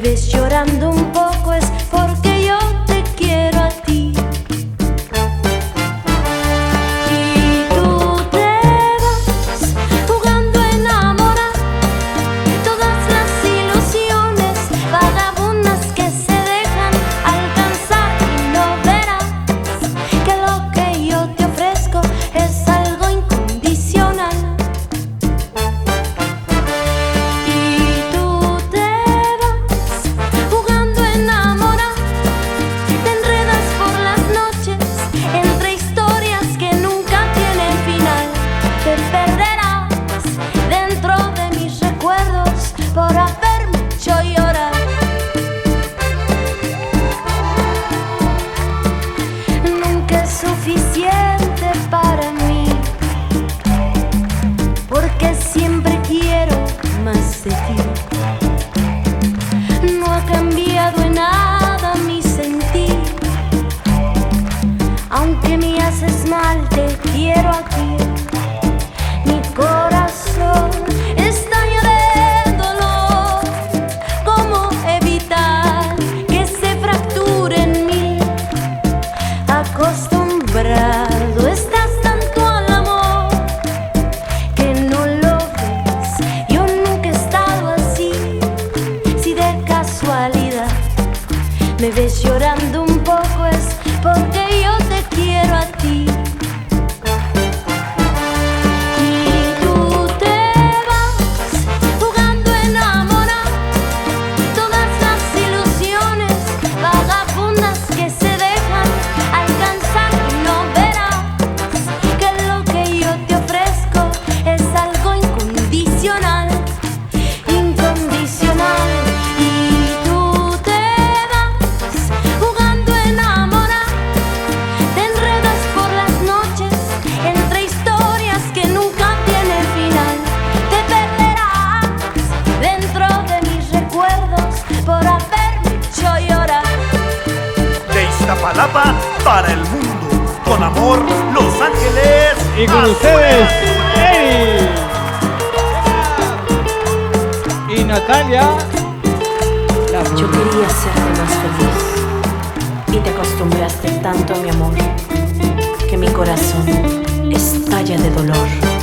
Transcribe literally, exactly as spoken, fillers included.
ves llorando un poco es porque yo te quiero a ti. Y tú te vas jugando a enamorar todas las ilusiones vagabundas que se dejan alcanzar, y no verás que lo que yo te ofrezco es algo incondicional. Por haberme hecho llorar. Nunca es suficiente para mí, porque siempre quiero más de ti. No ha cambiado en nada mi sentir, aunque me haces mal, te quiero aquí. Mi corazón está acostumbrado estás tanto al amor que no lo ves. Yo nunca he estado así. Si de casualidad me ves llorando un poco es porque yo te quiero a ti. Y tú te vas jugando a enamorar todas las ilusiones vagabundas que se dejan alcanzar, y no verás que lo que yo te ofrezco es algo incondicional, incondicional. Y tú te vas jugando a enamorar, te enredas por las noches entre historias que nunca tienen final. Te perderás dentro de mis recuerdos por haberme hecho llorar. De Iztapalapa para el mundo, con amor, Los Ángeles. Y con ustedes, Eri y Natalia. Yo quería hacerte más feliz y te acostumbraste tanto a mi amor que mi corazón estalla de dolor.